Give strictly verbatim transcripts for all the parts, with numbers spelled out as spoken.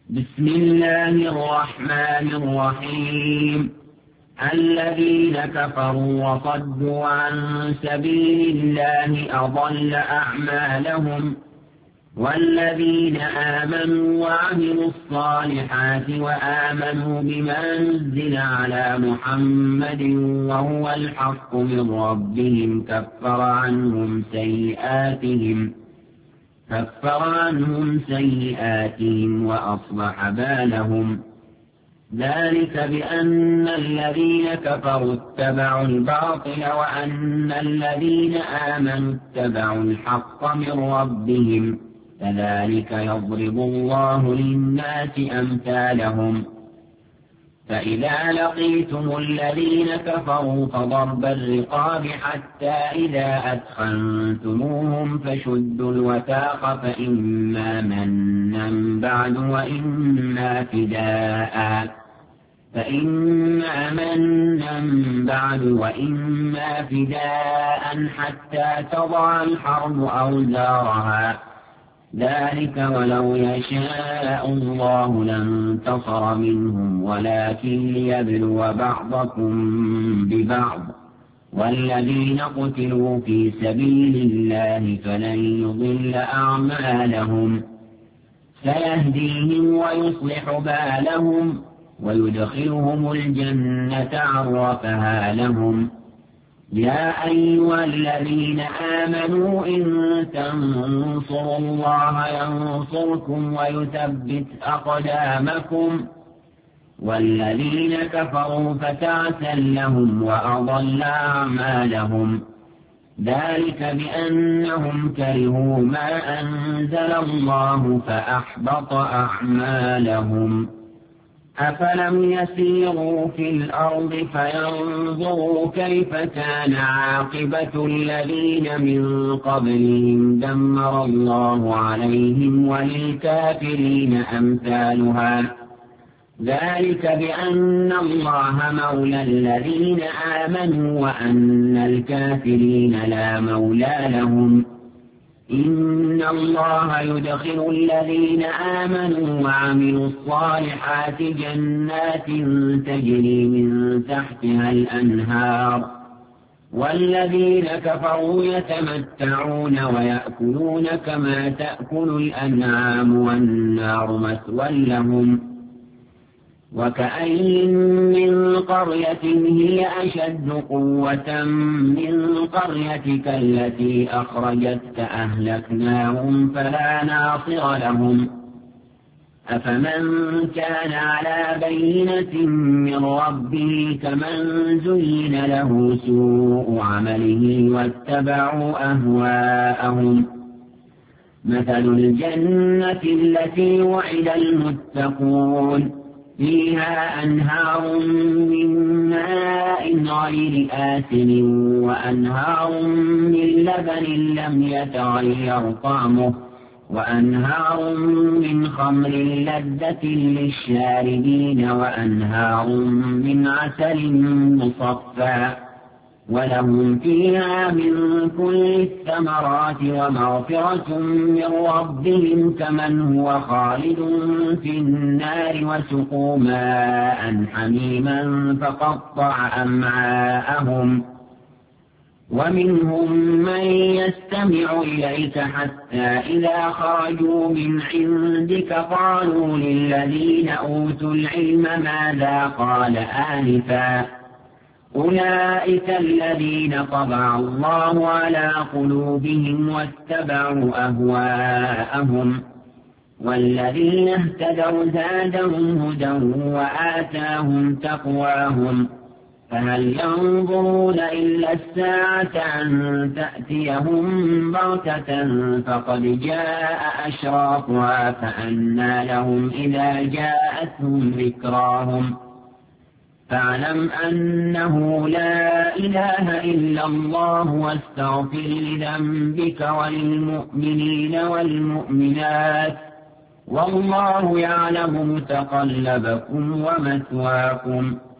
بسم الله الرحمن الرحيم. الذين كفروا وصدوا عن سبيل الله أضل أعمالهم، والذين آمنوا وعملوا الصالحات وآمنوا بما نزل على محمد وهو الحق من ربهم كفر عنهم سيئاتهم كفر عنهم سيئاتهم وأصلح بالهم. ذلك بأن الذين كفروا اتبعوا الباطل وأن الذين آمنوا اتبعوا الحق من ربهم، كذلك يضرب الله للناس أمثالهم. فإذا لقيتم الذين كفروا فضرب الرقاب حتى إذا أثخنتموهم فشدوا الوثاق فإما منا بعد وإما فداء فإما منا بعد وإما فداء حتى تضع الحرب أوزارها. ذلك ولو يشاء الله لانتصر منهم ولكن ليبلو بعضكم ببعض، والذين قتلوا في سبيل الله فلن يضل أعمالهم، سيهديهم ويصلح بالهم ويدخلهم الجنة عرفها لهم. يا أيها الذين آمنوا إن تنصروا الله ينصركم ويثبت أقدامكم، والذين كفروا فتعسا لهم وأضل أعمالهم. ذلك بأنهم كرهوا ما أنزل الله فأحبط أعمالهم. أفلم يسيروا في الأرض فينظروا كيف كان عاقبة الذين من قبلهم دمر الله عليهم وللكافرين أمثالها. ذلك بأن الله مولى الذين آمنوا وأن الكافرين لا مولى لهم. إن الله يدخل الذين آمنوا وعملوا الصالحات جنات تجري من تحتها الأنهار، والذين كفروا يتمتعون ويأكلون كما تأكل الأنعام والنار مثوى لهم. وكأين من قرية هي أشد قوة من قريتك التي أخرجتك أهلكناهم فلا ناصر لهم. أفمن كان على بينة من ربه كمن زين له سوء عمله واتبعوا أهواءهم. مثل الجنة التي وعد المتقون فيها أنهار من ماء غير آسن وأنهار من لبن لم يتغير طعمه وأنهار من خمر لذة للشاربين وأنهار من عسل مصفى، ولهم فيها من كل الثمرات ومغفرة من ربهم كمن هو خالد في النار وسقوا ماء حميما فقطع أمعاءهم. ومنهم من يستمع إليك حتى إذا خرجوا من عندك قالوا للذين أوتوا العلم ماذا قال آنفا، أولئك الذين طبع الله على قلوبهم واتبعوا أهواءهم. والذين اهتدوا زادهم هدى وآتاهم تقواهم. فهل ينظرون إلا الساعة أن تأتيهم بغتة فقد جاء أشراطها فأنى لهم إذا جاءتهم ذكراهم. فاعلم أنه لا إله إلا الله واستغفر لذنبك وللمؤمنين والمؤمنات، والله يعلم متقلبكم ومثواكم.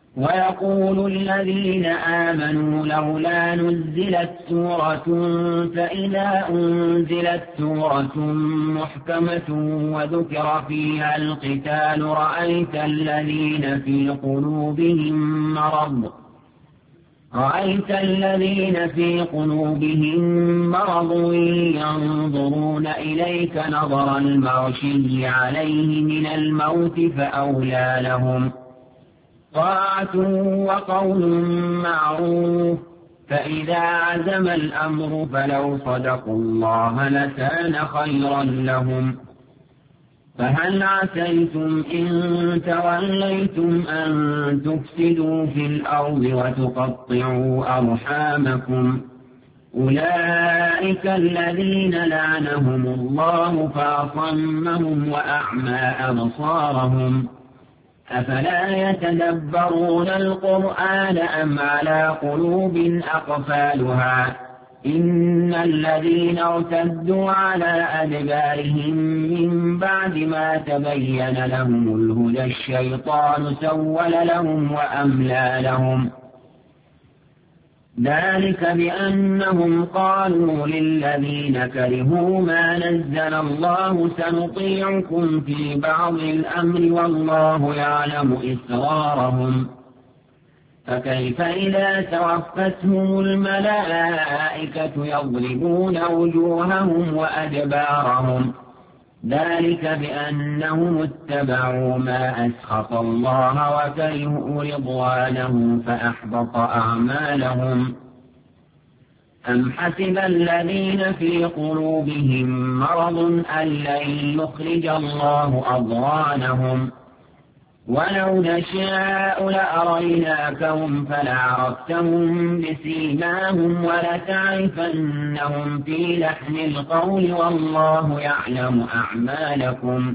ويقول الذين آمنوا لولا نزلت سورة فإذا أنزلت سورة محكمة وذكر فيها القتال رأيت الذين في قلوبهم مرض رأيت الذين في قلوبهم مرض ينظرون إليك نظر المغشي عليه من الموت فأولى لهم طاعة وقول معروف فإذا عزم الأمر فلو صدقوا الله لكان خيرا لهم فهل عسيتم إن توليتم أن تفسدوا في الأرض وتقطعوا أرحامكم أولئك الذين لعنهم الله فأصمهم وأعمى أبصارهم أفلا يتدبرون القرآن أم على قلوب أقفالها إن الذين ارتدوا على أدبارهم من بعد ما تبين لهم الهدى الشيطان سول لهم وأملى لهم ذلك بأنهم قالوا للذين كرهوا ما نزل الله سنطيعكم في بعض الأمر والله يعلم إسرارهم فكيف إذا توفتهم الملائكة يضربون وجوههم وأدبارهم ذلك بأنهم اتبعوا ما أسخط الله وكرهوا رضوانه فأحبط أعمالهم أم حسب الذين في قلوبهم مرض أن لن يخرج الله أضغانهم ولو نشاء لأريناكهم فلعرفتهم بسيماهم ولتعرفنهم في لحن القول والله يعلم أعمالكم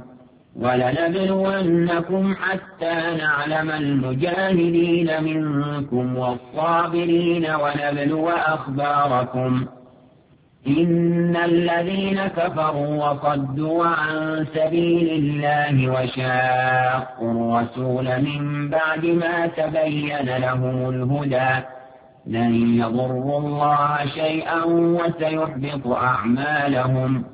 ولنبلونكم حتى نعلم المجاهدين منكم والصابرين ونبلو أخباركم إن الذين كفروا وصدوا عن سبيل الله وشاقوا الرسول من بعد ما تبين لهم الهدى لن يضروا الله شيئا وسيحبط أعمالهم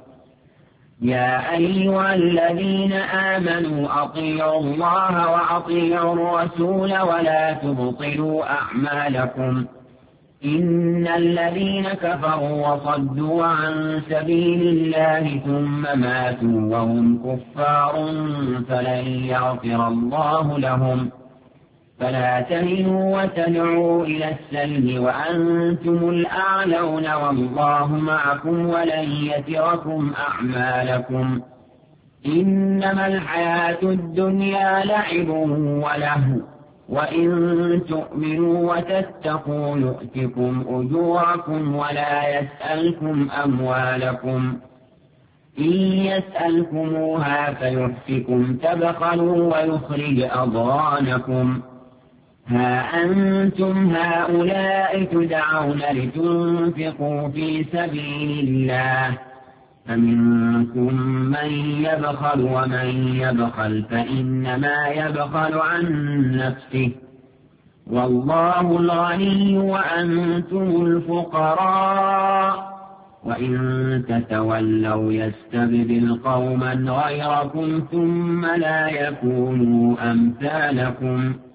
يا أيها الذين آمنوا أطيعوا الله وأطيعوا الرسول ولا تبطلوا أعمالكم إن الذين كفروا وصدوا عن سبيل الله ثم ماتوا وهم كفار فلن يغفر الله لهم فلا تهنوا وتدعوا إلى السلم وأنتم الأعلون والله معكم ولن يتركم أعمالكم إنما الحياة الدنيا لعب ولهو وإن تؤمنوا وتتقوا يؤتكم أجوركم ولا يسألكم أموالكم إن يسألكموها فيحفكم تبخلوا ويخرج أضغانكم ها أنتم هؤلاء تدعون لتنفقوا في سبيل الله فمنكم من يبخل ومن يبخل فإنما يبخل عن نفسه والله الغني وأنتم الفقراء وإن تتولوا يستبدل قوما غيركم ثم لا يكونوا أمثالكم